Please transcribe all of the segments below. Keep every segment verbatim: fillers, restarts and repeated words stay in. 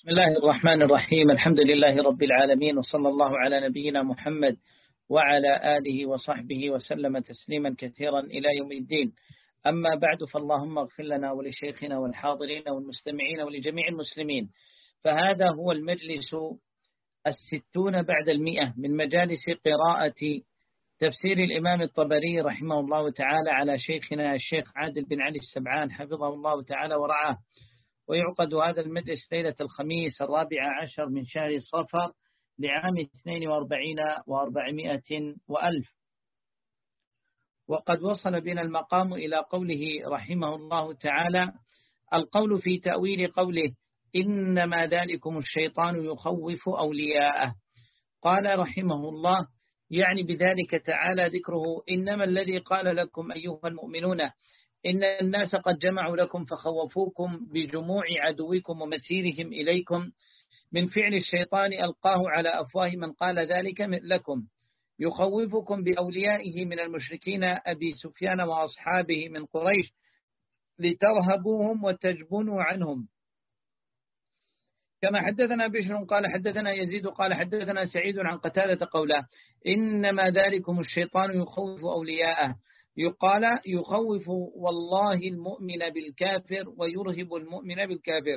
بسم الله الرحمن الرحيم. الحمد لله رب العالمين، وصلى الله على نبينا محمد وعلى آله وصحبه وسلم تسليما كثيرا إلى يوم الدين. أما بعد، فاللهم اغفر لنا ولشيخنا والحاضرين والمستمعين ولجميع المسلمين. فهذا هو المجلس الستون بعد المئة من مجالس قراءة تفسير الإمام الطبري رحمه الله تعالى على شيخنا الشيخ عادل بن علي السبعان حفظه الله تعالى ورعاه. ويعقد هذا المجلس ليلة الخميس الرابع عشر من شهر صفر لعام اثنين وأربعين وأربعمائة وألف. وقد وصل بنا المقام إلى قوله رحمه الله تعالى: القول في تأويل قوله إنما ذلكم الشيطان يخوف أولياءه. قال رحمه الله: يعني بذلك تعالى ذكره إنما الذي قال لكم أيها المؤمنون إن الناس قد جمعوا لكم فخوفوكم بجموع عدوكم ومسيرهم إليكم من فعل الشيطان ألقاه على أفواه من قال ذلك لكم، يخوفكم بأوليائه من المشركين أبي سفيان وأصحابه من قريش لترهبوهم وتجبنوا عنهم. كما حدثنا بشر قال حدثنا يزيد قال حدثنا سعيد عن قتادة قوله إنما ذلكم الشيطان يخوف أولياءه، يقال يخوف والله المؤمن بالكافر ويرهب المؤمن بالكافر.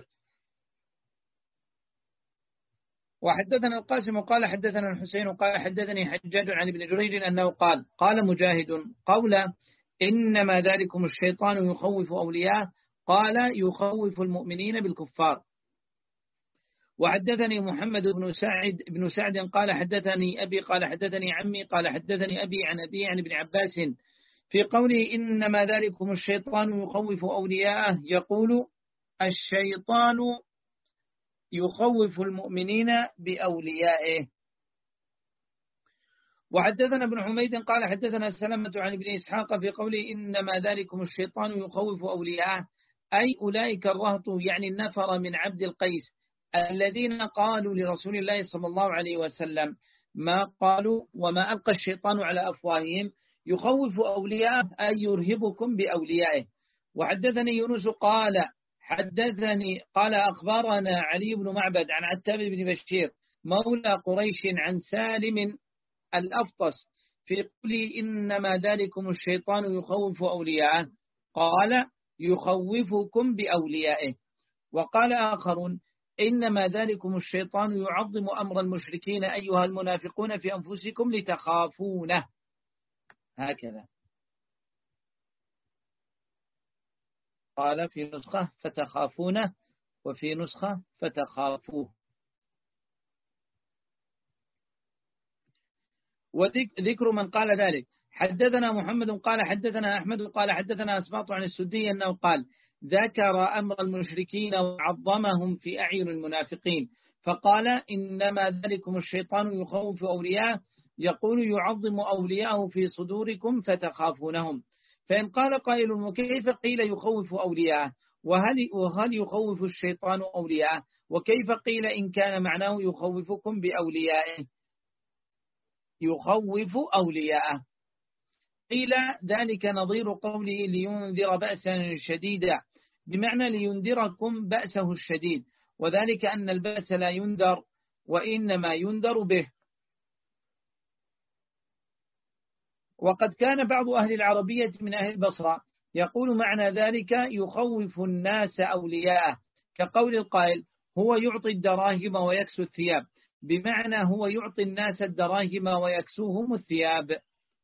وحدثنا القاسم قال حدثنا الحسين قال حدثني حجاج عن ابن جريج أنه قال قال مجاهد قوله إنما ذلكم الشيطان يخوف أولياءه قال يخوف المؤمنين بالكفار. وحدثني محمد بن سعد بن سعد قال حدثني أبي قال حدثني عمي قال حدثني أبي عن أبي عن ابن عباس في قوله إنما ذلكم الشيطان يخوف أولياءه، يقول الشيطان يخوف المؤمنين بأوليائه. وحدثنا ابن حميد قال حدثنا سلمة عن ابن إسحاق في قوله إنما ذلكم الشيطان يخوف أولياءه، أي أولئك الرهط يعني النفر من عبد القيس الذين قالوا لرسول الله صلى الله عليه وسلم ما قالوا وما ألقى الشيطان على أفواههم يخوف أولياءه أي يرهبكم بأوليائه. وحدثني يونس قال حدثني قال أخبرنا علي بن معبد عن عتاب بن بشير مولى قريش عن سالم الأفطس في قوله إنما ذلكم الشيطان يخوف أولياءه قال يخوفكم بأوليائه. وقال آخرون إنما ذلكم الشيطان يعظم أمر المشركين أيها المنافقون في أنفسكم لتخافونه، هكذا قال في نسخة فتخافونه وفي نسخة فتخافوه. وذكر من قال ذلك حدثنا محمد قال حدثنا أحمد قال حدثنا أسباط عن السدي أنه قال ذكر أمر المشركين وعظمهم في أعين المنافقين فقال إنما ذلكم الشيطان يخوف أولياءه، يقول يعظم أولياءه في صدوركم فتخافونهم. فإن قال قائل وكيف قيل يخوف أولياءه وهل, وهل يخوف الشيطان أولياءه، وكيف قيل إن كان معناه يخوفكم بأوليائه يخوف أولياءه؟ قيل ذلك نظير قوله لينذر بأسا شديدا، بمعنى لينذركم بأسه الشديد، وذلك أن البأس لا ينذر وإنما ينذر به. وقد كان بعض أهل العربية من أهل البصرة يقول معنى ذلك يخوف الناس أولياءه، كقول القائل هو يعطي الدراهم ويكسو الثياب، بمعنى هو يعطي الناس الدراهم ويكسوهم الثياب،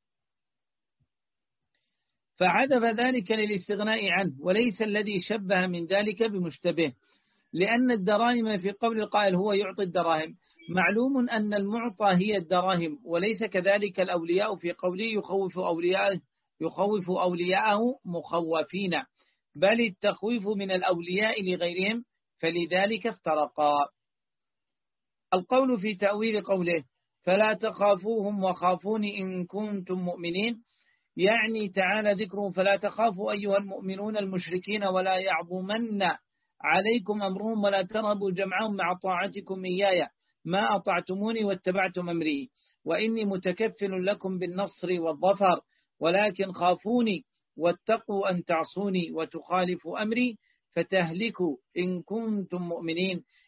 فعدف ذلك للاستغناء عنه، وليس الذي شبه من ذلك بمشتبه، لأن الدراهم في قول القائل هو يعطي الدراهم معلوم أن المعطى هي الدراهم، وليس كذلك الأولياء في قوله يخوف أولياءه يخوف أولياءه مخوفين، بل التخويف من الأولياء لغيرهم، فلذلك افترقا. القول في تأويل قوله فلا تخافوهم وخافوني إن كنتم مؤمنين، يعني تعالى ذكره فلا تخافوا أيها المؤمنون المشركين ولا يعظمن عليكم أمرهم ولا ترهبوا جمعهم مع طاعتكم إياي ما أطعتموني واتبعتم أمري وإني متكفل لكم بالنصر والظفر، ولكن خافوني واتقوا أن تعصوني وتخالفوا أمري فتهلكوا إن كنتم مؤمنين،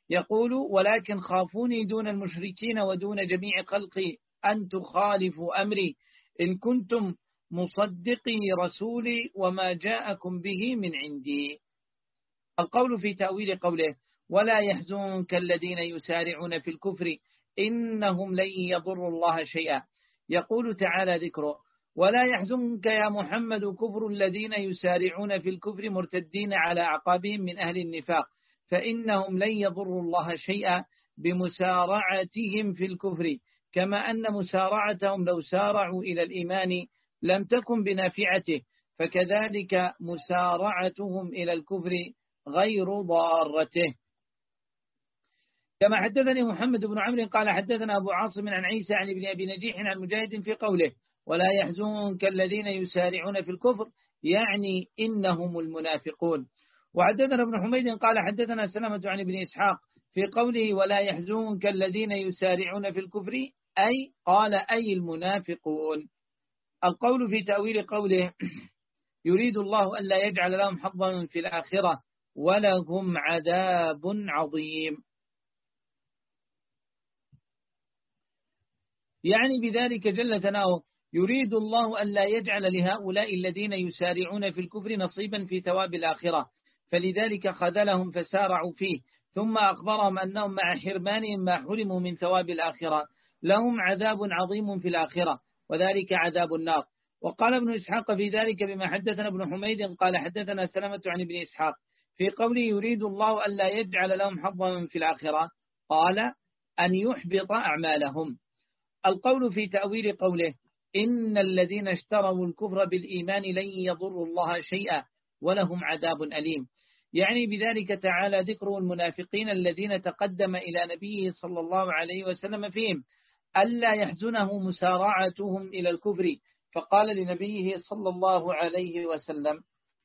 يقول ولكن خافوني دون المشركين ودون جميع خلقي أن تخالفوا أمري إن كنتم مصدقي رسولي وما جاءكم به من عندي. القول في تأويل قوله ولا يحزنك الذين يسارعون في الكفر إنهم لن يضروا الله شيئا. يقول تعالى ذكره ولا يحزنك يا محمد كفر الذين يسارعون في الكفر مرتدين على أعقابهم من أهل النفاق فإنهم لن يضروا الله شيئا بمسارعتهم في الكفر كما أن مسارعتهم لو سارعوا إلى الإيمان لم تكن بنافعته فكذلك مسارعتهم إلى الكفر غير ضارته. كما حدثني محمد بن عمرو قال حدثنا أبو عاصم عن عيسى عن ابن أبي نجيح عن مجاهد في قوله ولا يحزنك الذين يسارعون في الكفر يعني إنهم المنافقون. وحدثنا ابن حميد قال حدثنا سلمة عن ابن إسحاق في قوله ولا يحزنك الذين يسارعون في الكفر أي قال أي المنافقون. القول في تأويل قوله يريد الله ألا يجعل لهم حظا في الآخرة ولهم عذاب عظيم، يعني بذلك جل ثناؤه يريد الله ألا يجعل لهؤلاء الذين يسارعون في الكفر نصيبا في ثواب الآخرة فلذلك خذلهم فسارعوا فيه ثم أخبرهم أنهم مع حرمانهم ما حرموا من ثواب الآخرة لهم عذاب عظيم في الآخرة وذلك عذاب النار. وقال ابن إسحاق في ذلك بما حدثنا ابن حميد قال حدثنا سلمة عن ابن إسحاق في قوله يريد الله ألا يجعل لهم حظا في الآخرة قال أن يحبط أعمالهم. القول في تأويل قوله إن الذين اشتروا الكفر بالإيمان لن يضروا الله شيئا ولهم عذاب أليم، يعني بذلك تعالى ذكر المنافقين الذين تقدم إلى نبيه صلى الله عليه وسلم فيهم ألا يحزنه مسارعتهم إلى الكفر فقال لنبيه صلى الله عليه وسلم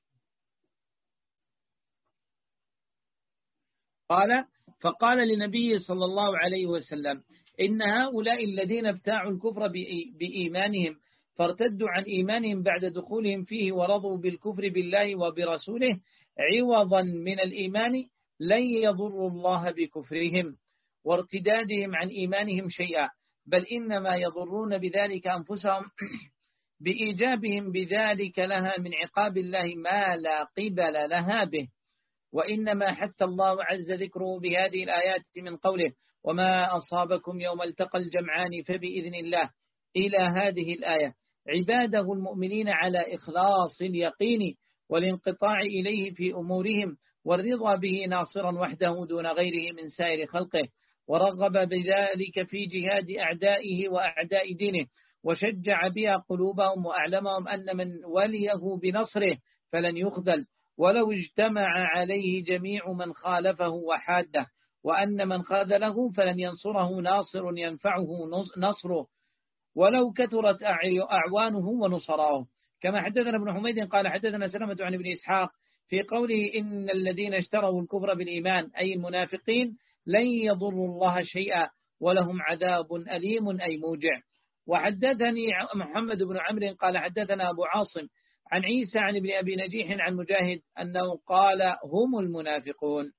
قال فقال لنبيه صلى الله عليه وسلم إن هؤلاء الذين ابتاعوا الكفر بإيمانهم فارتدوا عن إيمانهم بعد دخولهم فيه ورضوا بالكفر بالله وبرسوله عوضا من الإيمان لن يضروا الله بكفرهم وارتدادهم عن إيمانهم شيئا بل إنما يضرون بذلك أنفسهم بإيجابهم بذلك لها من عقاب الله ما لا قبل لها به. وإنما حث الله عز ذكره بهذه الآيات من قوله وما أصابكم يوم التقى الجمعان فبإذن الله إلى هذه الآية عباده المؤمنين على إخلاص اليقين والانقطاع إليه في أمورهم والرضا به ناصرا وحده دون غيره من سائر خلقه ورغب بذلك في جهاد أعدائه وأعداء دينه وشجع بها قلوبهم وأعلمهم أن من وليه بنصره فلن يخذل ولو اجتمع عليه جميع من خالفه وحاده وأن من خاذله فلن ينصره ناصر ينفعه نصره ولو كثرت أعوانه ونصراه. كما حدثنا ابن حميد قال حدثنا سلمة عن ابن إسحاق في قوله إن الذين اشتروا الكفر بالإيمان أي المنافقين لن يضروا الله شيئا ولهم عذاب أليم أي موجع. وحدثني محمد بن عمرو قال حدثنا أبو عاصم عن عيسى عن ابن أبي نجيح عن مجاهد أنه قال هم المنافقون.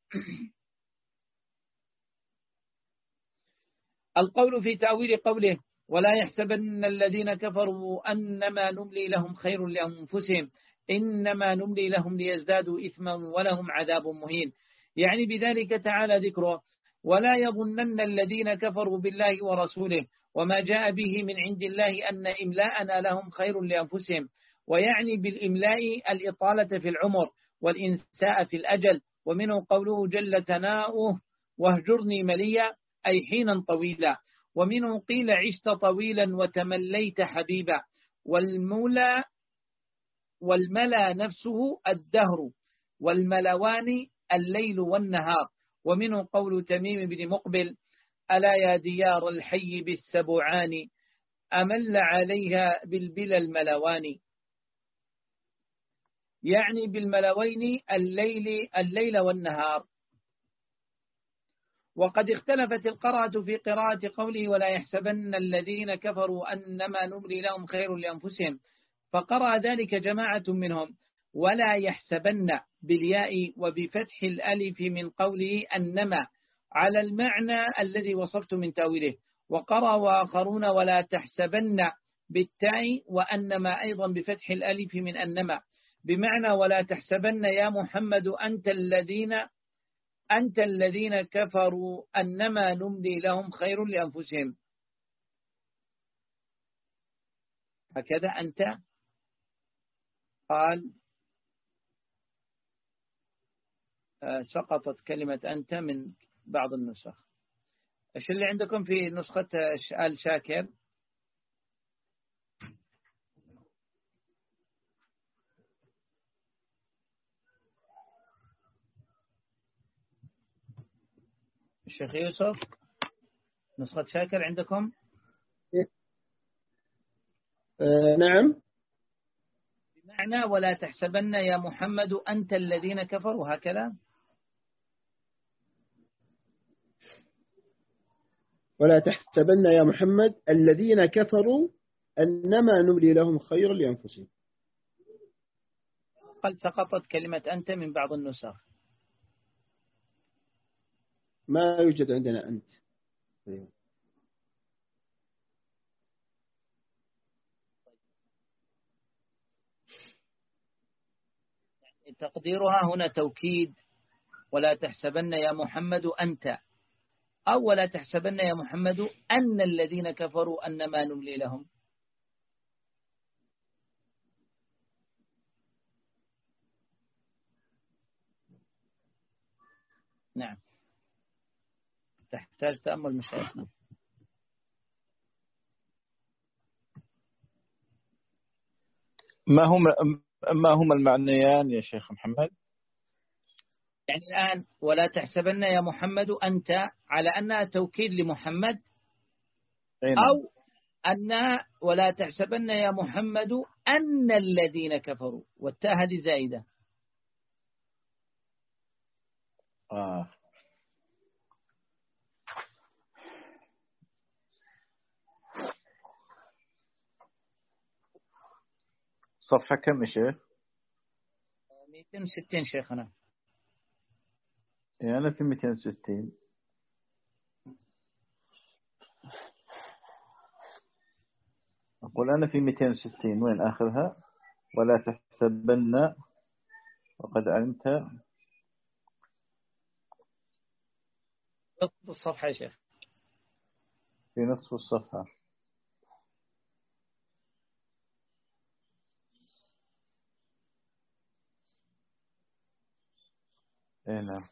القول في تأويل قوله ولا يحسبن الذين كفروا أنما نملي لهم خير لأنفسهم إنما نملي لهم ليزدادوا إثما ولهم عذاب مهين، يعني بذلك تعالى ذكره ولا يظنن الذين كفروا بالله ورسوله وما جاء به من عند الله أن إملاءنا لهم خير لأنفسهم، ويعني بالإملاء الإطالة في العمر والإنساء في الأجل. ومنه قوله جل ثناؤه واهجرني مليا أي حينا طويلا. ومنه قيل عشت طويلا وتمليت حبيبا والمولى والملا نفسه الدهر والملوان الليل والنهار. ومنه قول تميم بن مقبل ألا يا ديار الحي بالسبعان أمل عليها بالبلا الملوان، يعني بالملوين الليل, الليل والنهار. وقد اختلفت القراءة في قراءة قوله ولا يحسبن الذين كفروا أنما نملي لهم خير لأنفسهم، فقرأ ذلك جماعة منهم ولا يحسبن بالياء وبفتح الألف من قوله أنما، على المعنى الذي وصفت من تأويله. وقرأ وآخرون ولا تحسبن بالتاء وأنما أيضا بفتح الألف من أنما، بمعنى ولا تحسبن يا محمد أنت الذين أنت الذين كفروا أنما نملي لهم خير لأنفسهم. هكذا أنت قال سقطت كلمة أنت من بعض النسخ. إيش اللي عندكم في نسخة آل شاكر؟ الشيخ يوسف نسخة شاكر عندكم؟ آه نعم. بمعنى ولا تحسبن يا محمد أنت الذين كفروا، هكذا. ولا تحسبن يا محمد الذين كفروا أنما نملي لهم خير لأنفسهم. قد سقطت كلمة أنت من بعض النسخ. ما يوجد عندنا أنت. تقديرها هنا توكيد ولا تحسبن يا محمد أنت، أو ولا تحسبن يا محمد أن الذين كفروا أنما نملي لهم. نعم، تحتاج تأمل مشايخنا. ما هما ما هما المعنيان يا شيخ محمد؟ يعني الآن ولا تحسبن يا محمد أنت على أنها توكيد لمحمد، أو أن ولا تحسبن يا محمد أن الذين كفروا، والتاء هذه زائدة. آه. صفحة كم يا شيخ؟ مئتين وستين شيخنا. يعني أنا في مئتين وستين. أقول أنا في مئتين وستين، وين آخرها؟ ولا تحسبن وقد علمت. نصف الصفحة يا شيخ. في نصف الصفحة. اي نعم.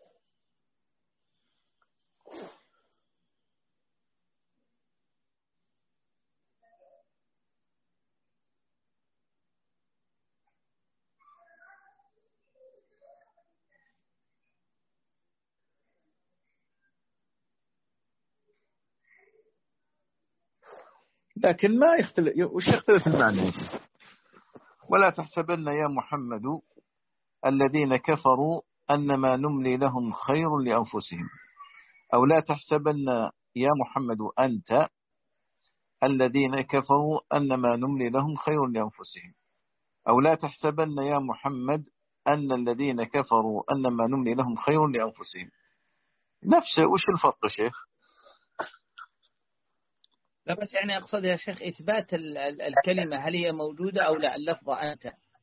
لكن ما يختلف، وش يختلف المعنى؟ ولا تحسبن يا محمد الذين كفروا أنما نملي لهم خير لأنفسهم، أو لا تحسبن يا محمد أنت الذين كفروا أنما نملي لهم خير لأنفسهم، أو لا تحسبن يا محمد أن الذين كفروا أنما نملي لهم خير لأنفسهم. نفسه. وش الفرق يا شيخ؟ لا بس يعني أقصد يا شيخ إثبات الكلمة هل هي موجودة أو لا، اللفظة أنت.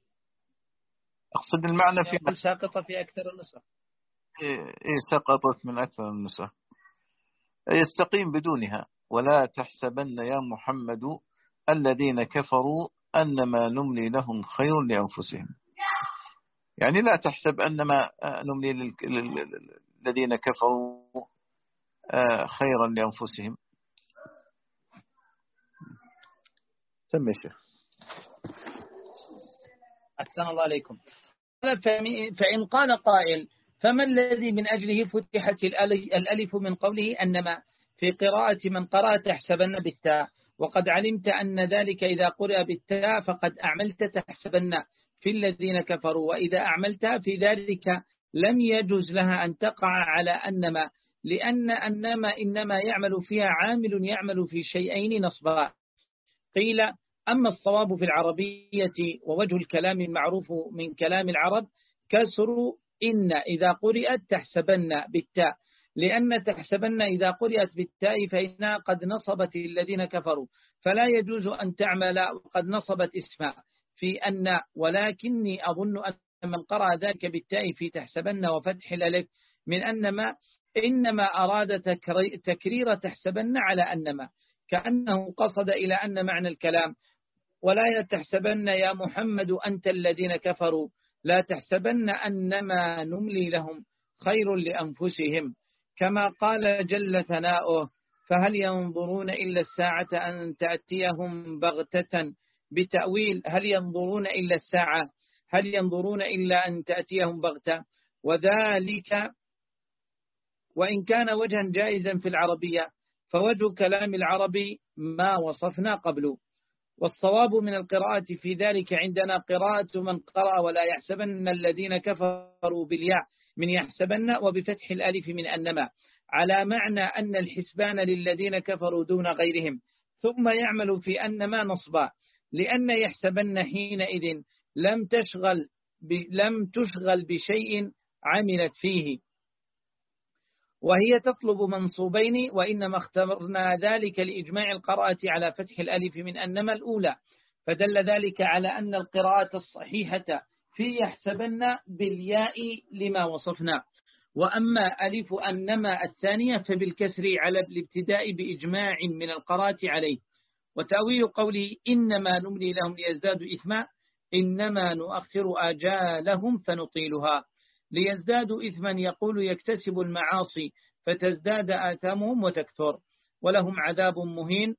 أقصد المعنى في يقول ساقطة في أكثر النسخ. إيه سقطت من أكثر النسخ، يستقيم بدونها. ولا تحسبن يا محمد الذين كفروا أنما نملي لهم خير لأنفسهم، يعني لا تحسب أنما نملي للذين كفروا خيرا لأنفسهم. سمي شيخ. أحسن الله عليكم. فإن قال قائل فما الذي من أجله فتحت الألف من قوله أنما في قراءة من قرأ تحسبن بالتاء، وقد علمت أن ذلك إذا قرأ بالتاء فقد أعملت تحسبن في الذين كفروا، وإذا أعملت في ذلك لم يجوز لها أن تقع على أنما، لأن أنما إنما يعمل فيها عامل يعمل في شيئين نصبا. قيل أما الصواب في العربية ووجه الكلام المعروف من كلام العرب كسر إن إذا قرأت تحسبن بالتاء، لأن تحسبن إذا قرأت بالتاء فإنها قد نصبت الذين كفروا، فلا يجوز أن تعمل وقد نصبت اسمها في أن، ولكني أظن أن من قرأ ذلك بالتاء في تحسبن وفتح الألف من أنما إنما أراد تكرير تحسبن على أنما، كأنه قصد إلى أن معنى الكلام ولا تحسبن يا محمد أنت الذين كفروا، لا تحسبن أنما نملي لهم خير لأنفسهم، كما قال جل ثناؤه فهل ينظرون إلا الساعة أن تأتيهم بغتة، بتأويل هل ينظرون إلا الساعة، هل ينظرون إلا أن تأتيهم بغتة، وذلك وإن كان وجها جائزا في العربية فوجه كلام العربي ما وصفنا قبله. والصواب من القراءة في ذلك عندنا قراءة من قرأ ولا يحسبن الذين كفروا بالياء من يحسبن وبفتح الألف من أنما، على معنى أن الحسبان للذين كفروا دون غيرهم، ثم يعمل في أنما نصبا، لأن يحسبن حينئذ لم تشغل لم تشغل بشيء عملت فيه، وهي تطلب منصوبين، وإنما اخترنا ذلك لإجماع القراءة على فتح الألف من أنما الأولى، فدل ذلك على أن القراءة الصحيحة في يحسبن بالياء لما وصفنا، وأما ألف أنما الثانية فبالكسر على الابتداء بإجماع من القراءة عليه. وتأويل قوله إنما نملي لهم ليزدادوا إثما، إنما نؤخر آجالهم فنطيلها، ليزدادوا إثما يقول يكتسب المعاصي فتزداد آثامهم وتكثر، ولهم عذاب مهين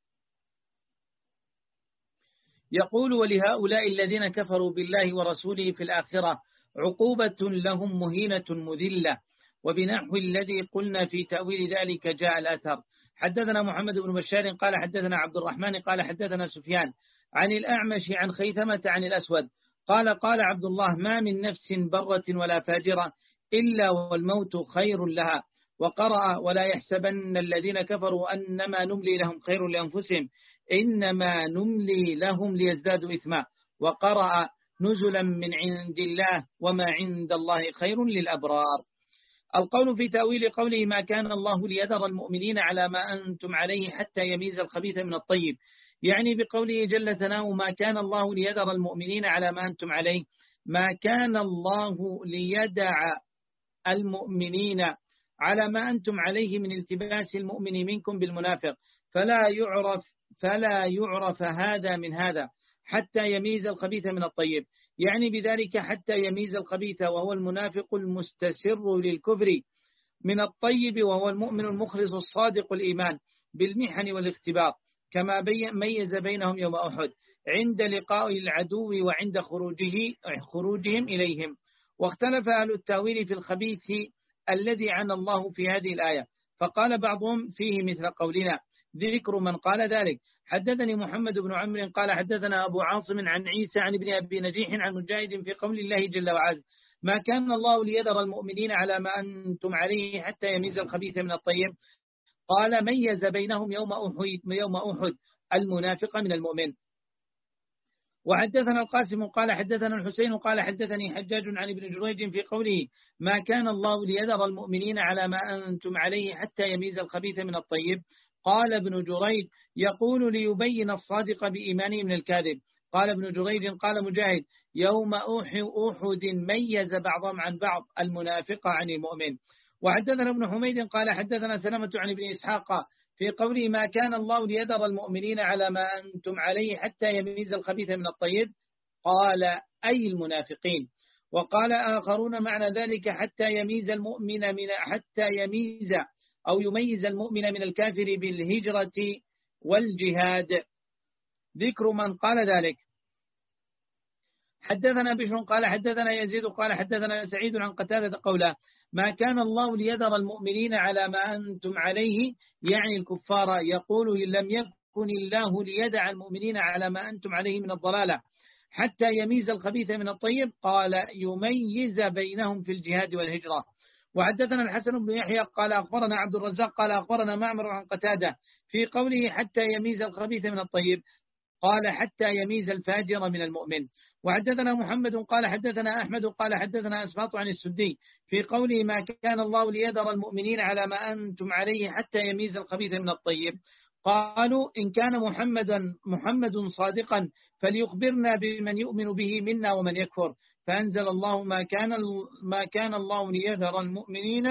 يقول ولهؤلاء الذين كفروا بالله ورسوله في الآخرة عقوبة لهم مهينة مذلة، وبنحو الذي قلنا في تأويل ذلك جاء الأثر. حدثنا محمد بن بشار قال حدثنا عبد الرحمن قال حدثنا سفيان عن الأعمش عن خيثمة عن الأسود قال قال عبد الله ما من نفس برة ولا فاجرة إلا والموت خير لها، وقرأ ولا يحسبن الذين كفروا أنما نملي لهم خير لأنفسهم إنما نملي لهم ليزدادوا إثما، وقرأ نزلا من عند الله وما عند الله خير للأبرار. القول في تأويل قوله ما كان الله ليذر المؤمنين على ما أنتم عليه حتى يميز الخبيث من الطيب، يعني بقوله جل ثناؤه ما كان الله ليذر المؤمنين على ما أنتم عليه، ما كان الله ليدع المؤمنين على ما أنتم عليه من التباس المؤمن منكم بالمنافق، فلا يعرف فلا يعرف هذا من هذا حتى يميز الخبيث من الطيب، يعني بذلك حتى يميز الخبيث وهو المنافق المستسر للكفر من الطيب وهو المؤمن المخلص الصادق الإيمان بالمحن والاختبار، كما ميز بينهم يوم أحد عند لقاء العدو وعند خروجه خروجهم إليهم. واختلف أهل التاويل في الخبيث الذي عنى الله في هذه الآية، فقال بعضهم فيه مثل قولنا ذكر من قال ذلك. حدثني محمد بن عمرو قال حدثنا أبو عاصم عن عيسى عن ابن أبي نجيح عن مجاهد في قول الله جل وعلا ما كان الله ليذر المؤمنين على ما أنتم عليه حتى يميز الخبيث من الطيب، قال ميز بينهم يوم أحد, يوم أحد المنافق من المؤمن. وحدثنا القاسم قال حدثنا الحسين قال حدثني حجاج عن ابن جريج في قوله ما كان الله ليذر المؤمنين على ما أنتم عليه حتى يميز الخبيث من الطيب، قال ابن جريج يقول ليبين الصادق بإيمانه من الكاذب. قال ابن جريج قال مجاهد يوم أحد ميز بعضهم عن بعض المنافق عن المؤمن. وحدثنا ابن حميد قال حدثنا سلمة عن ابن إسحاق في قوله ما كان الله ليذر المؤمنين على ما أنتم عليه حتى يميز الخبيث من الطيب، قال أي المنافقين. وقال آخرون معنى ذلك حتى يميز المؤمن من حتى يميز أو يميز المؤمن من الكافر بالهجرة والجهاد، ذكر من قال ذلك. حدثنا بشر قال حدثنا يزيد قال حدثنا سعيد عن قتادة قوله ما كان الله ليذر المؤمنين على ما أنتم عليه، يعني الكفار، يقول لم يكن الله ليدع المؤمنين على ما أنتم عليه من الضلالة حتى يميز الخبيث من الطيب، قال يميز بينهم في الجهاد والهجرة. وحدثنا الحسن بن يحيى قال أخبرنا عبد الرزاق قال أخبرنا معمر عن قتادة في قوله حتى يميز الخبيث من الطيب، قال حتى يميز الفاجر من المؤمن. وحدثنا محمد قال حدثنا أحمد قال حدثنا أسباط عن السدي في قوله ما كان الله ليذر المؤمنين على ما أنتم عليه حتى يميز الخبيث من الطيب. قالوا إن كان محمدا محمد صادقا فليخبرنا بمن يؤمن به منا ومن يكفر، فأنزل الله ما كان ما كان الله ليذر المؤمنين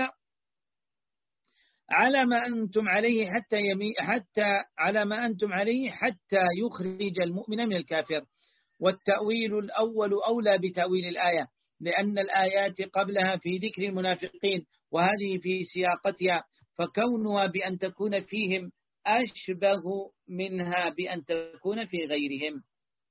على ما أنتم عليه حتى يمي حتى على ما أنتم عليه حتى يخرج المؤمن من الكافر. والتأويل الأول أولى بتأويل الآية، لأن الآيات قبلها في ذكر المنافقين وهذه في سياقتها، فكونها بأن تكون فيهم أشبه منها بأن تكون في غيرهم.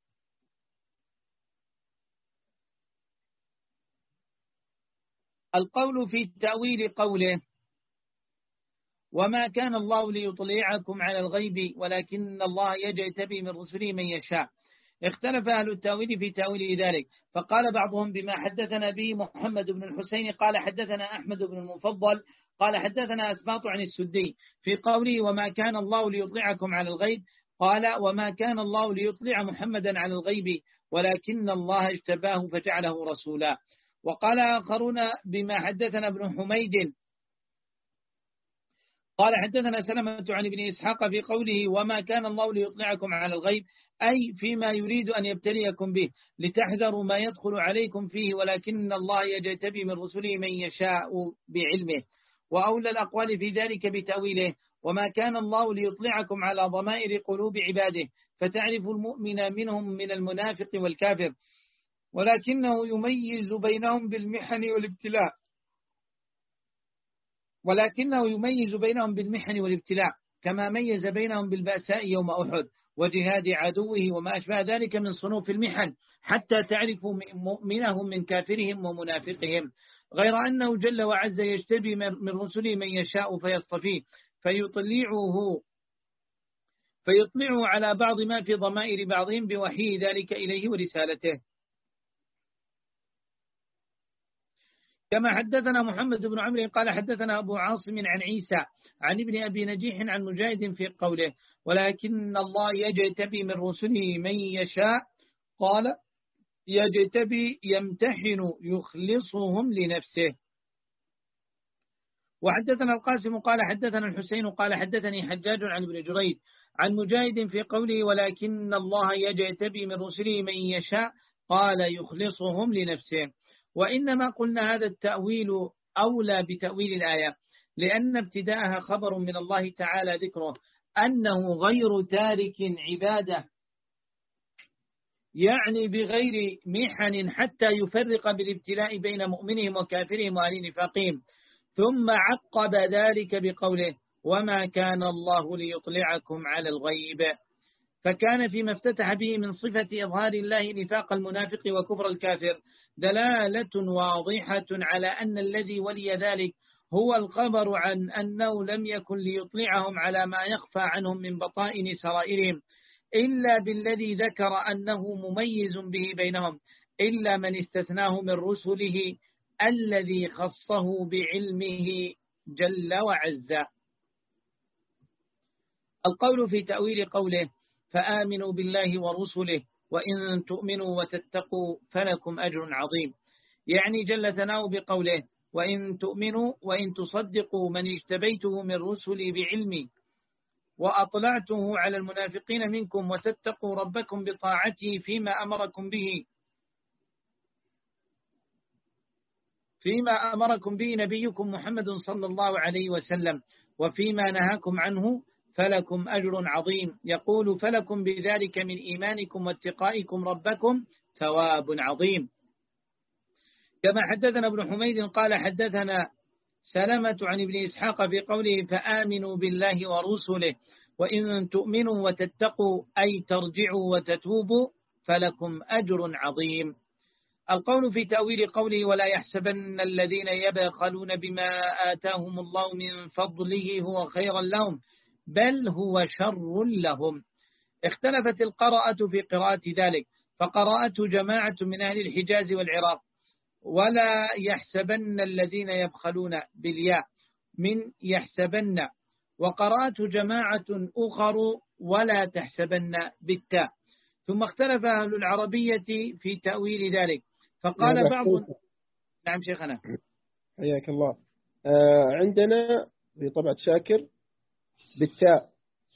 القول في تأويل قوله وما كان الله ليطلعكم على الغيب ولكن الله يجتبي من رسله من يشاء. اختلف أهل التأويل في تأويل ذلك، فقال بعضهم بما حدثنا به محمد بن الحسين قال حدثنا أحمد بن المفضل قال حدثنا أسباط عن السدي في قوله وما كان الله ليطلعكم على الغيب، قال وما كان الله ليطلع محمدا على الغيب ولكن الله اجتباه فجعله رسولا. وقال آخرون بما حدثنا ابن حميد قال حدثنا سلمة عن ابن إسحاق في قوله وما كان الله ليطلعكم على الغيب، أي فيما يريد أن يبتليكم به لتحذروا ما يدخل عليكم فيه، ولكن الله يجتبي من رسله من يشاء بعلمه. وأولى الأقوال في ذلك بتأويله وما كان الله ليطلعكم على ضمائر قلوب عباده فتعرف المؤمن منهم من المنافق والكافر، ولكنه يميز بينهم بالمحن والابتلاء ولكنه يميز بينهم بالمحن والابتلاء كما ميز بينهم بالبأساء يوم أحد وجهاد عدوه وما أشبه ذلك من صنوف المحن، حتى تعرفوا مؤمنهم من كافرهم ومنافقهم، غير أنه جل وعز يجتبي من رسله من يشاء فيصطفيه فيطلعه فيطلعه على بعض ما في ضمائر بعضهم بوحي ذلك إليه ورسالته. كما حدثنا محمد بن عمرو قال حدثنا أبو عاصم عن عيسى عن ابن أبي نجيح عن مجاهد في قوله ولكن الله يجتبي من رسله من يشاء، قال يجتبي يمتحن يخلصهم لنفسه. وحدثنا القاسم قال حدثنا الحسين قال حدثني حجاج عن ابن جريج عن مجاهد في قوله ولكن الله يجتبي من رسله من يشاء، قال يخلصهم لنفسه. وإنما قلنا هذا التأويل أولى بتأويل الآية، لأن ابتداءها خبر من الله تعالى ذكره أنه غير تارك عبادة، يعني بغير محن حتى يفرق بالابتلاء بين مؤمنهم وكافرهم وأهل نفاقهم، ثم عقب ذلك بقوله وما كان الله ليطلعكم على الغيب، فكان فيما افتتح به من صفة إظهار الله نفاق المنافق وكفر الكافر دلالة واضحة على أن الذي ولي ذلك هو الخبر عن أنه لم يكن ليطلعهم على ما يخفى عنهم من بطائن سرائرهم إلا بالذي ذكر أنه مميز به بينهم، إلا من استثناه من رسله الذي خصه بعلمه جل وعز. القول في تأويل قوله فآمنوا بالله ورسله وإن تؤمنوا وتتقوا فلكم أجر عظيم، يعني جل ثناؤه بقوله وإن تؤمنوا وإن تصدقوا من اجتبيته من رسلي بعلمي وأطلعته على المنافقين منكم وتتقوا ربكم بطاعته فيما أمركم به فيما أمركم به نبيكم محمد صلى الله عليه وسلم وفيما نهاكم عنه فلكم أجر عظيم. يقول فلكم بذلك من إيمانكم واتقائكم ربكم ثواب عظيم. كما حدثنا ابن حميد قال حدثنا سلمة عن ابن إسحاق في قوله فآمنوا بالله ورسله وإن تؤمنوا وتتقوا أي ترجعوا وتتوبوا فلكم أجر عظيم. القول في تأويل قوله ولا يحسبن الذين يبخلون بما آتاهم الله من فضله هو خيرا لهم بل هو شر لهم. اختلفت القراءة في قراءة ذلك، فقراءته جماعة من أهل الحجاز والعراق ولا يحسبن الذين يبخلون بالياء من يحسبن، وقراءته جماعة أخر ولا تحسبن بالتاء. ثم اختلف أهل العربية في تأويل ذلك فقال بعض. نعم شيخنا حياك الله. آه عندنا في طبعة شاكر بالتاء،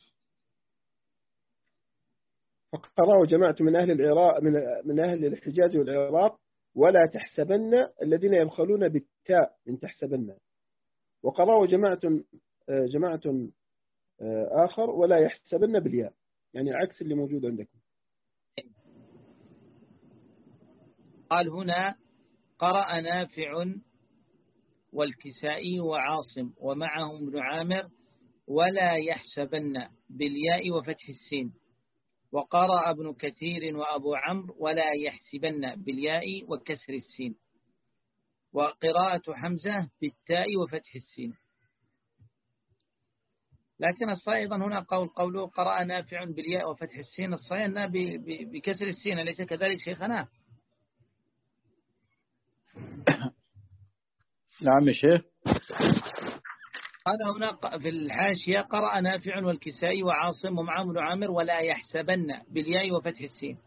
فقرأوا جماعة من أهل العراق من من أهل الحجاز والعراق ولا تحسبن الذين يبخلون بالتاء من تحسبن، وقرأوا جماعة جماعة آخر ولا يحسبن بالياء، يعني عكس اللي موجود عندكم. قال هنا قرأ نافع والكسائي وعاصم ومعهم ابن عامر ولا يحسبن بالياء وفتح السين، وقرأ ابن كثير وأبو عمرو ولا يحسبن بالياء وكسر السين، وقراءة حمزة بالتاء وفتح السين. لكن الصحيح أيضا هنا قول قوله قرأ نافع بالياء وفتح السين، الصحيح أنه بكسر السين، أليس كذلك شيخنا؟ نعم يا شيخ. قال هنا في الحاشية قرأ نافع والكسائي وعاصم ومعهم ابن عامر ولا يحسبن بالياء وفتح السين.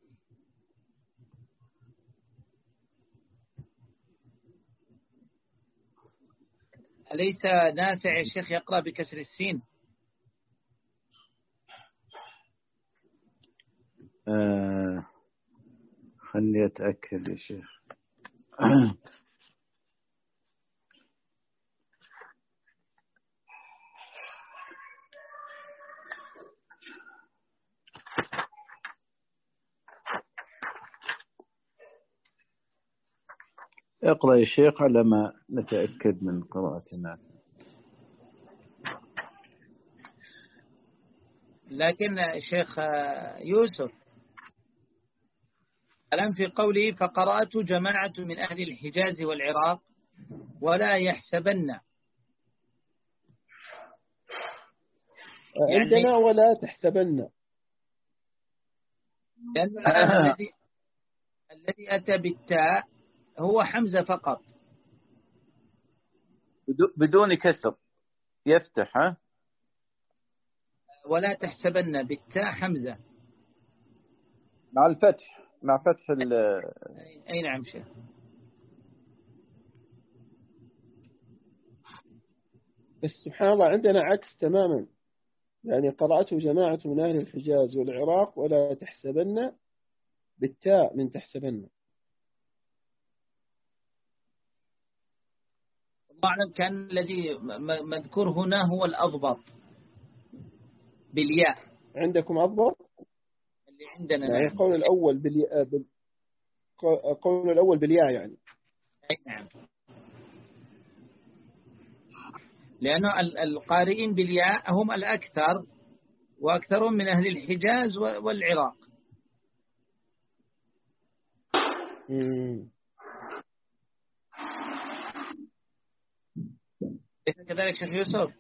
أليس نافع يا شيخ يقرأ بكسر السين؟ آه خلني أتأكد يا شيخ. اقرأ يا شيخ على ما نتأكد من قراءتنا. لكن شيخ يوسف الآن في قوله فقرأت جماعة من أهل الحجاز والعراق ولا يحسبن، يعني عندنا ولا تحسبن، لأن الآن الذي الذي أتى بالتاء هو حمزة فقط بدون كسر يفتح. ها ولا تحسبن بالتاء حمزة مع الفتح، مع فتح ال أي نعم شيخ. بس سبحان الله عندنا عكس تماما، يعني قرأته جماعة من أهل الحجاز والعراق ولا تحسبن بالتاء من تحسبن. الله أعلم كان الذي مذكور هنا هو الأضبط بالياء. عندكم أضبط؟ اللي عندنا يعني نعم. القول الأول بالياء بال... القول الأول بالياء يعني. أي نعم، لأنه القارئين بالياء هم الأكثر، وأكثرهم من أهل الحجاز والعراق. مم. كذلك شيخ يوسف.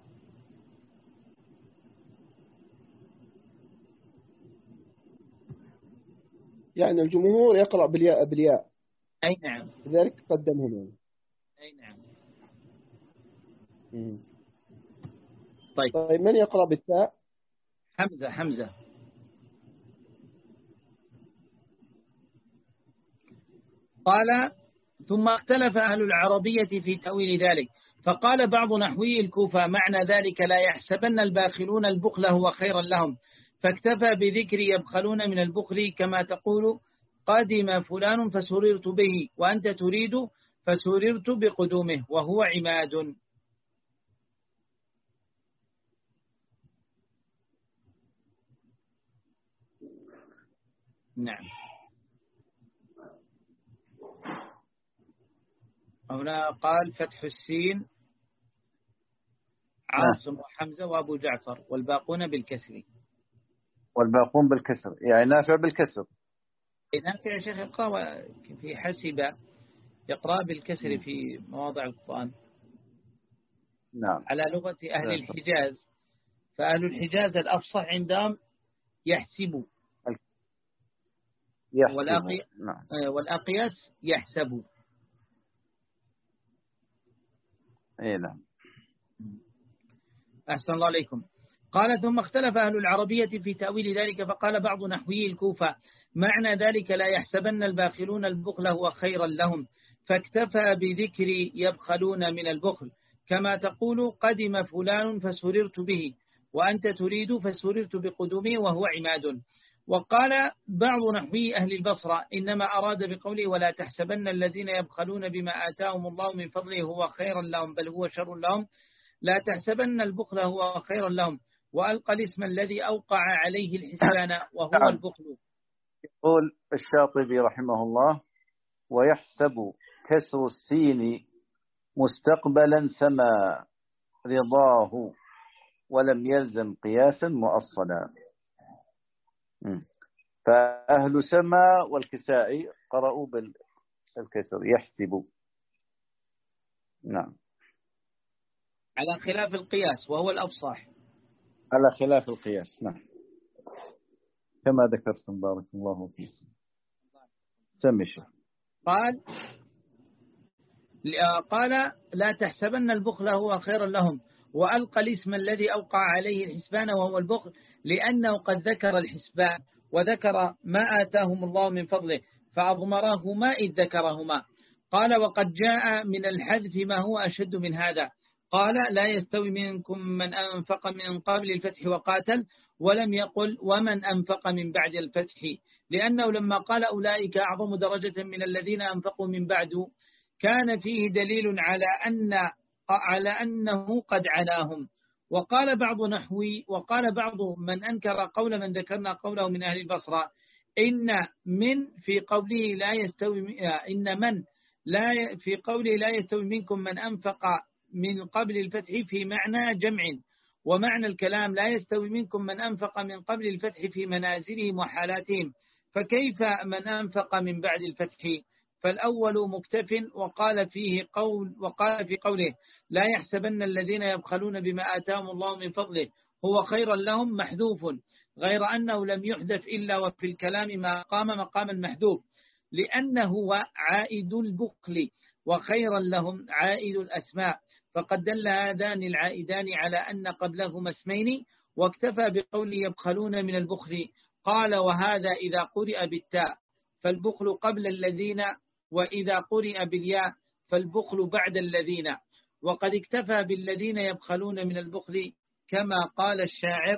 يعني الجمهور يقرأ بالياء بالياء. أي نعم. لذلك قدمهم يعني. أي نعم. مم. طيب. طيب من يقرأ بالتاء؟ حمزة حمزة. قال ثم اختلف أهل العربية في تأويل ذلك، فقال بعض نحوي الكوفة معنى ذلك لا يحسبن الباخلون البخل هو خيرا لهم، فاكتفى بذكر يبخلون من البخل كما تقول قادم فلان فسررت به وأنت تريد فسررت بقدومه وهو عماد. نعم. هنا قال فتح السين عاصم وحمزة وأبو جعفر والباقون بالكسر. والباقون بالكسر يعني نافع بالكسر. نافع يا شيخ يقرأ في حسب يقرأ بالكسر في مواضع القرآن. نعم. على لغة أهل الحجاز، فأهل الحجاز الأفصح عندهم يحسبوا، والأقي... نعم. والأقياس يحسبوا. اي نعم. أحسن الله عليكم. قال ثم اختلف أهل العربية في تأويل ذلك، فقال بعض نحوي الكوفة معنى ذلك لا يحسبن الباخلون البخل هو خيرا لهم، فاكتفى بذكر يبخلون من البخل، كما تقول قدم فلان فسررت به، وأنت تريد فسررت بقدومه وهو عماد. وقال بعض نحوي أهل البصرة إنما أراد بقوله ولا تحسبن الذين يبخلون بما آتاهم الله من فضله هو خيرا لهم بل هو شر لهم، لا تحسبن البخل هو خيرا لهم، وألقى الاسم الذي أوقع عليه الحسبان وهو البخل. يقول الشاطبي رحمه الله ويحسب كسر السين مستقبلا سما رضاه ولم يلزم قياسا مؤصلا. فأهل سما والكسائي قرأوا بالكسر يحسب. نعم، على خلاف القياس وهو الأفصح. على خلاف القياس، نعم، كما ذكرتم بارك الله فيك. سمي شيء. قال قال لا تحسبن البخل هو خيرا لهم، وألقى الاسم الذي أوقع عليه الحسبان وهو البخل، لأنه قد ذكر الحسبان وذكر ما آتاهم الله من فضله فأضمرهما إذ ذكرهما. قال وقد جاء من الحذف ما هو أشد من هذا. قال لا يستوي منكم من أنفق من قبل الفتح وقاتل، ولم يقل ومن أنفق من بعد الفتح، لأنه لما قال أولئك أعظم درجة من الذين أنفقوا من بعد كان فيه دليل على أن على أنه قد عناهم. وقال بعض نحوي وقال بعض من أنكر قول من ذكرنا قوله من أهل البصرة إن من في قوله لا يستوي إن من لا في قوله لا يستوي منكم من أنفق من قبل الفتح في معنى جمع، ومعنى الكلام لا يستوي منكم من أنفق من قبل الفتح في منازلهم وحالاتهم، فكيف من أنفق من بعد الفتح؟ فالأول مكتف. وقال فيه قول وقال في قوله لا يحسبن الذين يبخلون بما آتاهم الله من فضله هو خيرا لهم محذوف، غير أنه لم يحدث إلا وفي الكلام ما قام مقام المحذوف، لأنه عائد البخل وخيرا لهم عائد الأسماء، فقد دل هذان العائدان على أن قبلهما اسمين، واكتفى بقول يبخلون من البخل. قال وهذا إذا قرئ بالتاء فالبخل قبل الذين، وإذا قرئ بالياء فالبخل بعد الذين، وقد اكتفى بالذين يبخلون من البخل كما قال الشاعر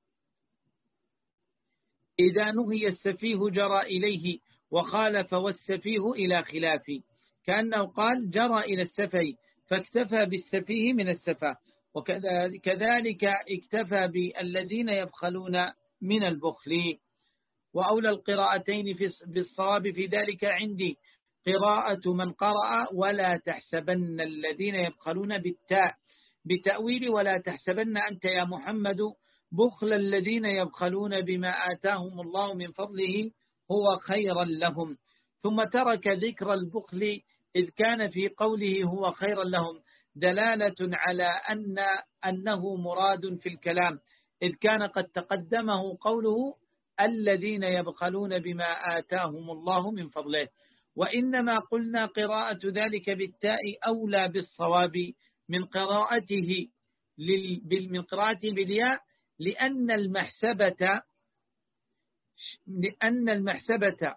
إذا نهي السفيه جرى إليه وخالف والسفيه إلى خلافه، كأنه قال جرى إلى السفي فاكتفى بالسفيه من السفة، وكذلك اكتفى بالذين يبخلون من البخل. وأولى القراءتين بالصواب في ذلك عندي قراءة من قرأ ولا تحسبن الذين يبخلون بالتاء بتأويل ولا تحسبن أنت يا محمد بخل الذين يبخلون بما آتاهم الله من فضله هو خيرا لهم، ثم ترك ذكر البخل إذ كان في قوله هو خيرا لهم دلالة على أن أنه مراد في الكلام، إذ كان قد تقدمه قوله الذين يبخلون بما آتاهم الله من فضله. وإنما قلنا قراءة ذلك بالتاء أولى بالصواب من قراءته من قراءته بالياء، لأن المحسبة لأن المحسبة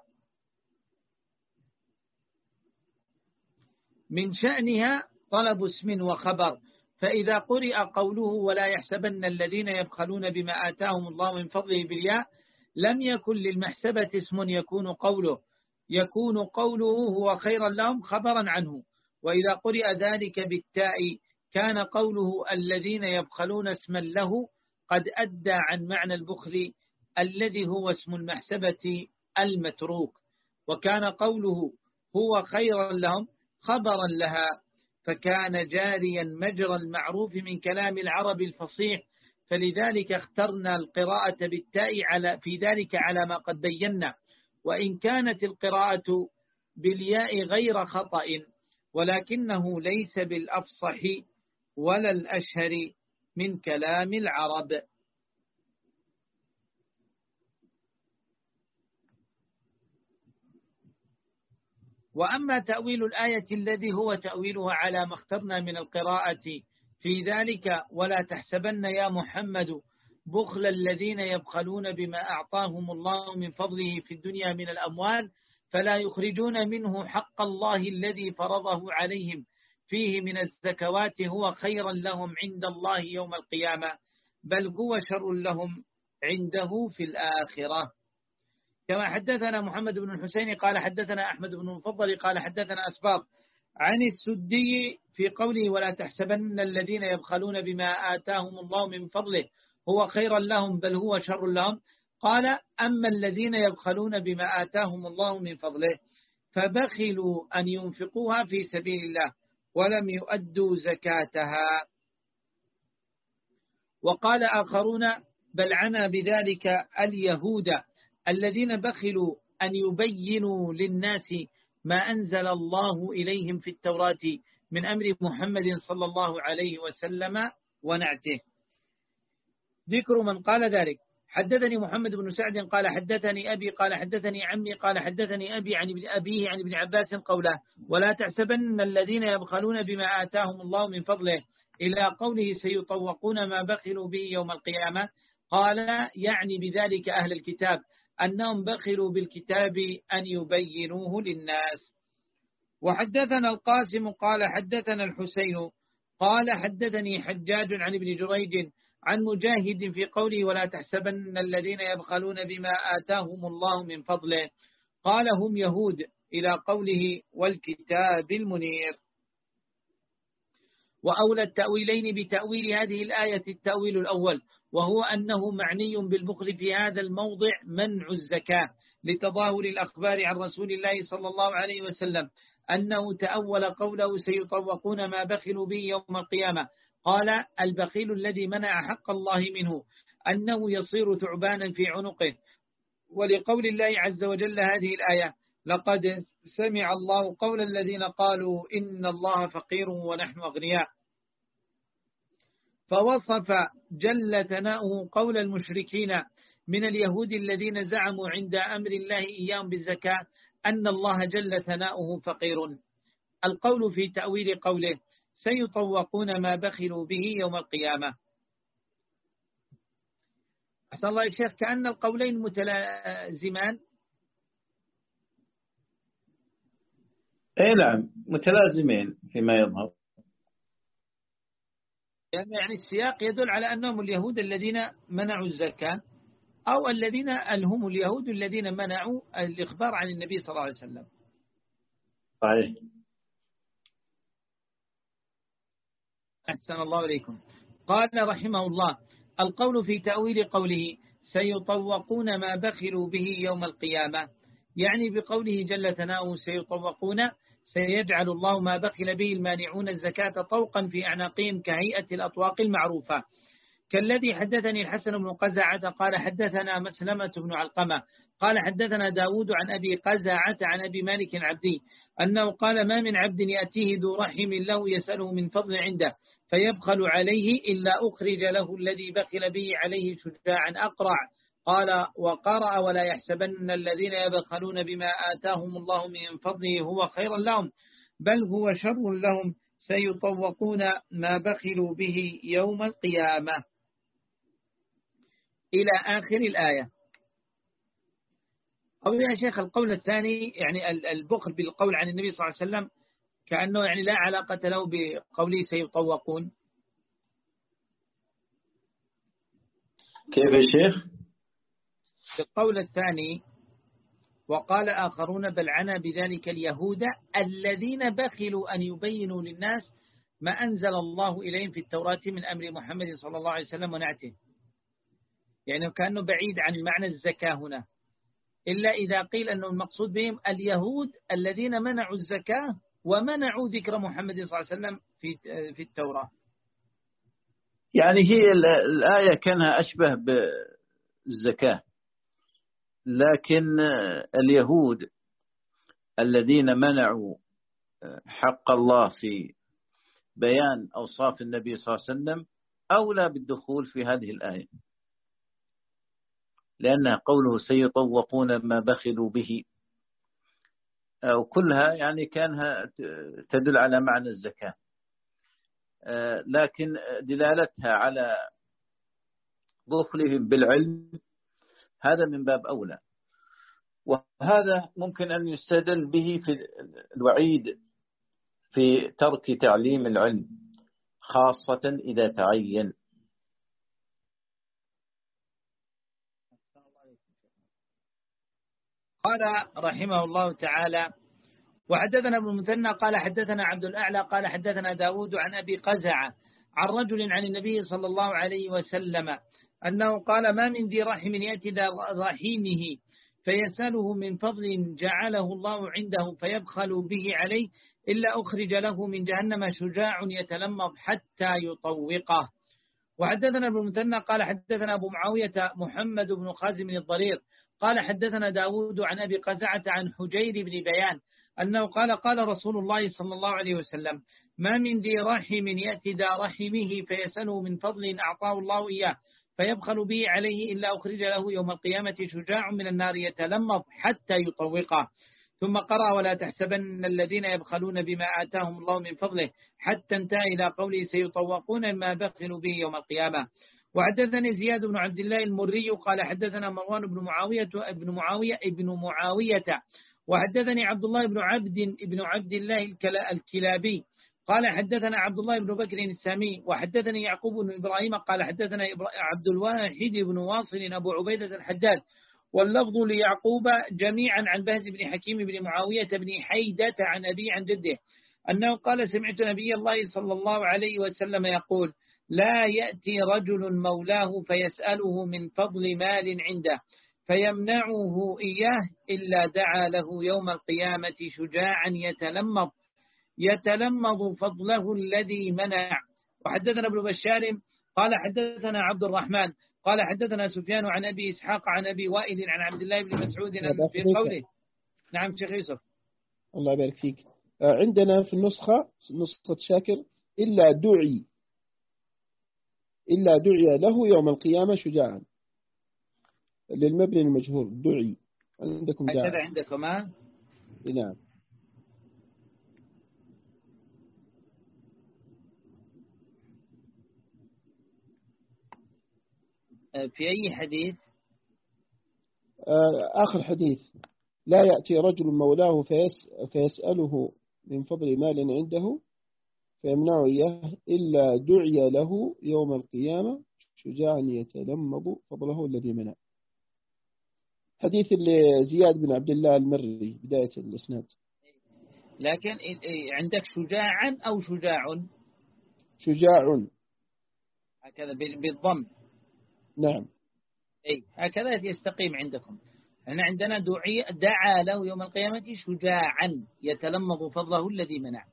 من شأنها طلب اسم وخبر، فإذا قرئ قوله ولا يحسبن الذين يبخلون بما آتاهم الله من فضله بالياء لم يكن للمحسبة اسم يكون قوله يكون قوله هو خيرا لهم خبرا عنه، وإذا قرئ ذلك بالتاء كان قوله الذين يبخلون اسما له قد أدى عن معنى البخل الذي هو اسم المحسبة المتروك، وكان قوله هو خيرا لهم خبرا لها، فكان جاريا مجرى المعروف من كلام العرب الفصيح، فلذلك اخترنا القراءة بالتاء على في ذلك على ما قد بينا، وإن كانت القراءة بالياء غير خطأ ولكنه ليس بالأفصح ولا الأشهر من كلام العرب. وأما تأويل الآية الذي هو تأويلها على ما اخترنا من القراءة في ذلك ولا تحسبن يا محمد بخل الذين يبخلون بما أعطاهم الله من فضله في الدنيا من الأموال فلا يخرجون منه حق الله الذي فرضه عليهم فيه من الزكوات هو خيرا لهم عند الله يوم القيامة بل هو شر لهم عنده في الآخرة. كما حدثنا محمد بن الحسين قال حدثنا أحمد بن المفضل قال حدثنا أسباط عن السدي في قوله ولا تحسبن الذين يبخلون بما آتاهم الله من فضله هو خيرا لهم بل هو شر لهم. قال أما الذين يبخلون بما آتاهم الله من فضله فبخلوا أن ينفقوها في سبيل الله ولم يؤدوا زكاتها. وقال آخرون بل عنا بذلك اليهود الذين بخلوا أن يبينوا للناس ما أنزل الله إليهم في التوراة من أمر محمد صلى الله عليه وسلم ونعته. ذكر من قال ذلك حدثني محمد بن سعد قال حدثني أبي قال حدثني عمي قال حدثني أبي عن ابن أبيه عن ابن عباس قوله ولا تحسبن الذين يبخلون بما آتاهم الله من فضله إلى قوله سيطوقون ما بخلوا به يوم القيامة. قال يعني بذلك أهل الكتاب أنهم بخلوا بالكتاب أن يبينوه للناس. وحدثنا القاسم قال حدثنا الحسين قال حدثني حجاج عن ابن جريج عن مجاهد في قوله ولا تحسبن الذين يبخلون بما آتاهم الله من فضله قال هم يهود إلى قوله والكتاب المنير. وأولى التأويلين بتأويل هذه الآية التأويل الأول وهو أنه معني بالبخل في هذا الموضع منع الزكاة لتظاهر الأخبار عن رسول الله صلى الله عليه وسلم أنه تأول قوله سيطوقون ما بخلوا به يوم القيامة. قال البخيل الذي منع حق الله منه أنه يصير ثعبانا في عنقه. ولقول الله عز وجل هذه الآية لقد سمع الله قول الذين قالوا إن الله فقير ونحن أغنياء. فوصف جل ثناؤه قول المشركين من اليهود الذين زعموا عند أمر الله إياهم بالزكاة أن الله جل ثناؤه فقير. القول في تأويل قوله سيطوقون ما بخلوا به يوم القيامة. أحسن الله الشيخ كأن القولين متلازمان. أي نعم متلازمين فيما يظهر، يعني السياق يدل على أنهم اليهود الذين منعوا الزكاة أو الذين هم اليهود الذين منعوا الإخبار عن النبي صلى الله عليه وسلم. صحيح. أحسن الله عليكم. قال رحمه الله القول في تأويل قوله سيطوقون ما بخلوا به يوم القيامة يعني بقوله جل ثناؤه سيطوقون سيجعل الله ما بخل به المانعون الزكاة طوقا في أعناقهم كهيئة الأطواق المعروفة كالذي حدثني الحسن بن قزعة قال حدثنا مسلمة بن علقمة قال حدثنا داود عن أبي قزعة عن أبي مالك العبدي أنه قال ما من عبد يأتيه ذو رحم له يسأله من فضل عنده فيبخل عليه إلا أخرج له الذي بخل به عليه شجاعا أقرع. قال وقرأ ولا يحسبن الذين يبخلون بما آتاهم الله من فضله هو خيرا لهم بل هو شر لهم سيطوقون ما بخلوا به يوم القيامة إلى آخر الآية. أو يا شيخ القول الثاني يعني البخل بالقول عن النبي صلى الله عليه وسلم كأنه يعني لا علاقة له بقوله سيطوقون. كيف يا شيخ؟ القول الثاني وقال آخرون بل عنا بذلك اليهود الذين بخلوا أن يبينوا للناس ما أنزل الله إليهم في التوراة من أمر محمد صلى الله عليه وسلم ونعته يعني كأنه بعيد عن معنى الزكاة هنا إلا إذا قيل أنه المقصود بهم اليهود الذين منعوا الزكاة ومنعوا ذكر محمد صلى الله عليه وسلم في في التوراة. يعني هي الآية كانها أشبه بالزكاة لكن اليهود الذين منعوا حق الله في بيان أوصاف النبي صلى الله عليه وسلم أولى بالدخول في هذه الآية لأنها قوله سيطوقون ما بخلوا به وكلها يعني كانها تدل على معنى الزكاة لكن دلالتها على ظفرهم بالعلم هذا من باب أولى. وهذا ممكن أن يستدل به في الوعيد في ترك تعليم العلم خاصة إذا تعين. قال رحمه الله تعالى: وحدثنا ابن المثنى قال حدثنا عبد الأعلى قال حدثنا داود عن أبي قزعة عن رجل عن النبي صلى الله عليه وسلم أنه قال: ما من ذي رحم يأتي ذا رحيمه فيسأله من فضل جعله الله عنده فيبخل به عليه إلا أخرج له من جهنم شجاع يتلمض حتى يطوقه. وحدثنا ابن المثنى قال حدثنا أبو معاوية محمد بن خازم الضرير قال حدثنا داود عن أبي قزعة عن حجير بن بيان أنه قال: قال رسول الله صلى الله عليه وسلم: ما من ذي رحم يأتي ذا رحمه فيسأله من فضل أعطاه الله إياه فيبخل به عليه إلا أخرج له يوم القيامة شجاع من النار يتلمض حتى يطوقه. ثم قرأ: ولا تحسبن الذين يبخلون بما آتاهم الله من فضله حتى انتهى إلى قوله سيطوقون ما بخلوا به يوم القيامة. وحدثني زياد بن عبد الله المري قال حدثنا مروان بن معاوية ابن معاوية ابن معاوية وحدثني عبد الله بن عبد ابن عبد الله الكلابي قال حدثنا عبد الله بن بكر السامي وحدثني يعقوب بن إبراهيم قال حدثنا عبد الواحد بن واصل أبو عبيدة الحداد واللفظ ليعقوب جميعا عن بهز بن حكيم بن معاوية بن حيدة عن أبي عن جده أنه قال: سمعت نبي الله صلى الله عليه وسلم يقول: لا يأتي رجل مولاه فيسأله من فضل مال عنده فيمنعه إياه إلا دعا له يوم القيامة شجاعا يتلمض يتلمض فضله الذي منع. وحدثنا ابن بشار قال حدثنا عبد الرحمن قال حدثنا سفيان عن أبي إسحاق عن أبي وائل عن عبد الله بن مسعود في قوله. نعم شيخ يوسف. الله يبارك فيك. عندنا في النسخة نسخة شاكر إلا دعي إلا دعي له يوم القيامة شجاعا للمبني المجهول دعي. عندكم دعي هكذا عندكم ها؟ نعم. في أي حديث؟ آخر حديث: لا يأتي رجل مولاه فيس فيسأله من فضل مال عنده فيمنع إياه إلا دعي له يوم القيامة شجاعا يتلمض فضله الذي منع. حديث زياد بن عبد الله المري بداية الإسناد. لكن عندك شجاعا أو شجاع؟ شجاع هكذا بالضم. نعم. أي هكذا يستقيم عندكم. هنا عندنا دعي دعا له يوم القيامة شجاعا يتلمض فضله الذي منع.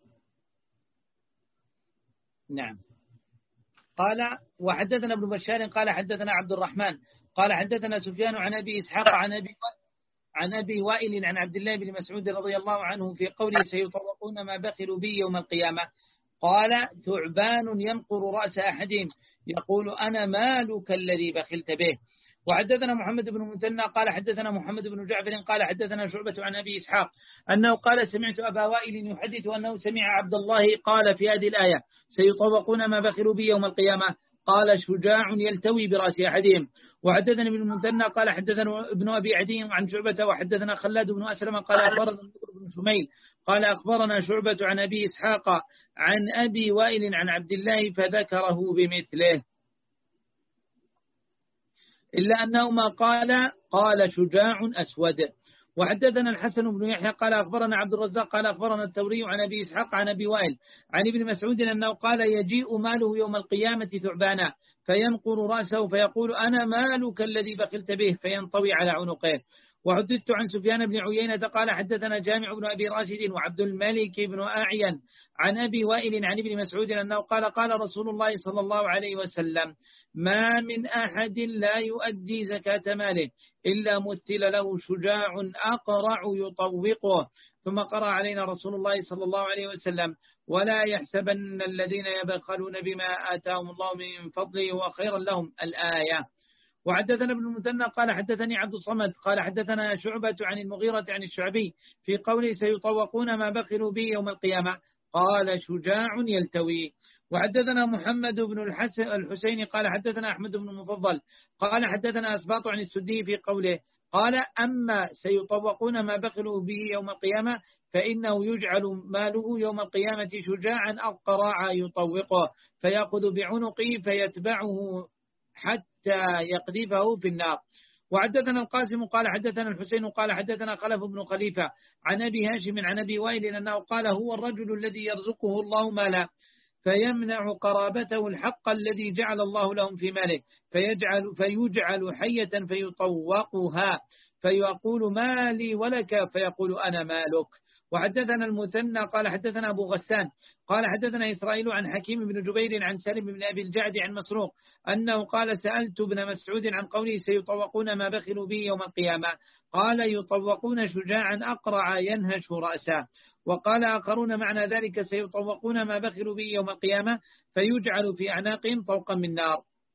نعم. قال وحدثنا ابن بشار قال حدثنا عبد الرحمن قال حدثنا سفيان عن أبي إسحاق عن أبي عن أبي وائل عن عبد الله بن مسعود رضي الله عنه في قوله سيطوقون ما بخلوا به يوم القيامة قال: ثعبان ينقر رأس أحدهم يقول: أنا مالك الذي بخلت به. وحدثنا محمد بن المثنى قال حدثنا محمد بن جعفر قال حدثنا شعبة عن أبي إسحاق أنه قال: سمعت أبا وائل يحدث أنه سمع عبد الله قال في هذه الآية سيطوقون ما بخلوا به يوم القيامة قال: شجاع يلتوي برأس أحدهم. وحدثنا ابن المثنى قال حدثنا ابن أبي عدي عن شعبة وحدثنا خلاد بن أسلم قال أخبرنا بن شميل قال أخبرنا شعبة عن أبي إسحاق عن أبي وائل عن عبد الله فذكره بمثله إلا أنه ما قال قال شجاع أسود. وحدثنا الحسن بن يحيى قال أخبرنا عبد الرزاق قال أخبرنا الثوري عن أبي إسحاق عن أبي وائل عن ابن مسعود أنه قال: يجيء ماله يوم القيامة ثعبانا فينقر رأسه فيقول: أنا مالك الذي بخلت به فينطوي على عنقه. وحدثت عن سفيان بن عيينة قال حدثنا جامع بن أبي راشد وعبد الملك بن أعين عن أبي وائل عن ابن مسعود أنه قال: قال رسول الله صلى الله عليه وسلم: ما من أحد لا يؤدي زكاة ماله إلا مثل له شجاع أقرع يطوقه. ثم قرأ علينا رسول الله صلى الله عليه وسلم: ولا يحسبن الذين يبخلون بما آتاهم الله من فضله وخيرا لهم الآية. وحدثنا ابن المثنى قال حدثني عبد الصمد قال حدثنا شعبة عن المغيرة عن الشعبي في قوله سيطوقون ما بخلوا به يوم القيامة قال: شجاع يلتوي. وحدثنا محمد بن الحسن الحسيني قال حدثنا أحمد بن المفضل قال حدثنا أسباط عن السدي في قوله قال أما سيطوقون ما بخلوا به يوم القيامة فإنه يجعل ماله يوم القيامة شجاعا أو قراعا يطوقه فيأخذ بعنقه فيتبعه حتى يقذفه في النار. وحدثنا القاسم قال حدثنا الحسين قال حدثنا خلف بن خليفة عن أبي هاشم عن أبي وائل أنه قال هو الرجل الذي يرزقه الله مالا فيمنع قرابته الحق الذي جعل الله لهم في ماله فيجعل, فيجعل حية فيطوقها فيقول مالي ولك فيقول أنا مالك. وحدثنا المثنى قال حدثنا أبو غسان قال حدثنا إسرائيل عن حكيم بن جبير عن سالم بن أبي الجعد عن مسروق أنه قال سألت ابن مسعود عن قوله سيطوقون ما بخلوا به يوم القيامة قال يطوقون شجاعا أقرع ينهش رأسه. وقال آخرون معنى ذلك سيطوقون ما بخلوا به يوم القيامة فيجعل في أعناقهم طوقا من نار.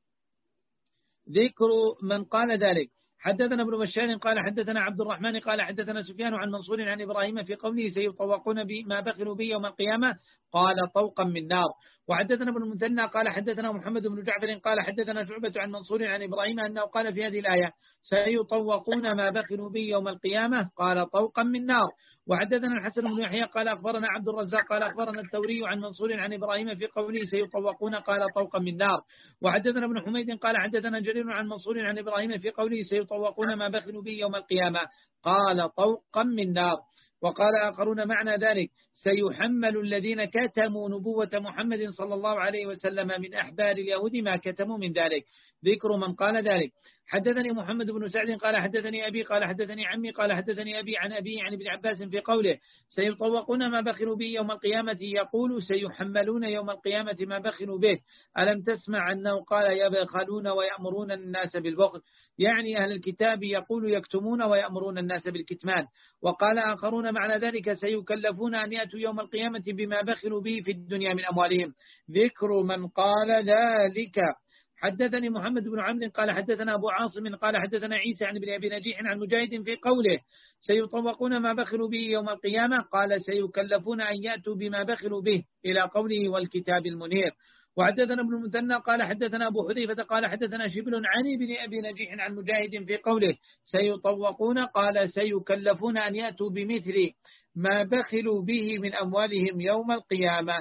ذكر من قال ذلك حدثنا ابن بشار قال حدثنا عبد الرحمن قال حدثنا سفيان عن منصور عن إبراهيم في قوله سيطوقون ما بخلوا به يوم القيامة قال طوقا من نار. وحدثنا ابن المثنى قال حدثنا محمد بن جعفر قال حدثنا شعبة عن منصور عن إبراهيم أنه قال في هذه الآية سيطوقون ما بخلوا به يوم القيامة قال طوقا من نار. وحدثنا الحسن بن يحيى قال أخبرنا عبد الرزاق قال أخبرنا الثوري عن منصور عن إبراهيم في قوله سيطوقون قال طوقا من نار. وحدثنا ابن حميد قال حدثنا جرير عن منصور عن إبراهيم في قوله سيطوقون ما بخلوا به يوم القيامة قال طوقا من نار. وقال آخرون معنى ذلك سيحمل الذين كتموا نبوة محمد صلى الله عليه وسلم من أحبار اليهود ما كتموا من ذلك. ذكر من قال ذلك حدثني محمد بن سعد قال حدثني أبي قال حدثني عمي قال حدثني أبي عن أبي عن ابن عباس في قوله سيطوقون ما بخلوا به يوم القيامة يقول سيحملون يوم القيامة ما بخلوا به ألم تسمع أنه قال يبخلون ويأمرون الناس بالبخل يعني أهل الكتاب يقول يكتمون ويأمرون الناس بالكتمان. وقال آخرون معنى ذلك سيكلفون أن يأتوا يوم القيامة بما بخلوا به في الدنيا من أموالهم. ذكر من قال ذلك حدثني محمد بن عمرو قال حدثنا أبو عاصم قال حدثنا عيسى عن ابن أبي نجيح عن مجاهد في قوله سيطوقون ما بخلوا به يوم القيامة قال سيكلفون أن يأتوا بما بخلوا به إلى قوله والكتاب المنير. وحدثنا ابن المثنى قال حدثنا أبو حذيفة قال حدثنا شبل عن ابن أبي نجيح عن مجاهد في قوله سيطوقون قال سيكلفون أن يأتوا بمثل ما بخلوا به من أموالهم يوم القيامة.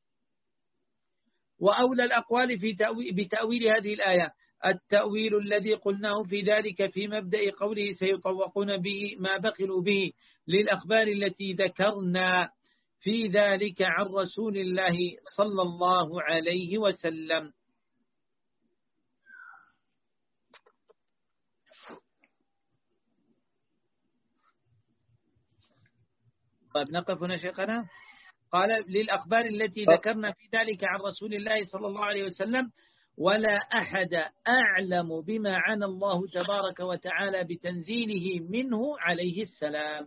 وأولى الأقوال في تأويل بتأويل هذه الآية التأويل الذي قلناه في ذلك في مبدأ قوله سيطوقون به ما بخلوا به للأخبار التي ذكرنا في ذلك عن رسول الله صلى الله عليه وسلم. طيب نقف هنا شيخنا. قال للأخبار التي ذكرنا في ذلك عن رسول الله صلى الله عليه وسلم ولا أحد أعلم بما عنى الله تبارك وتعالى بتنزيله منه عليه السلام.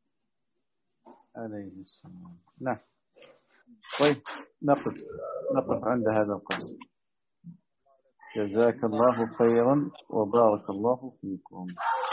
عليه السلام. نعم. طيب نقف نقف عند هذا القدر. جزاك الله خيرا وبارك الله فيكم.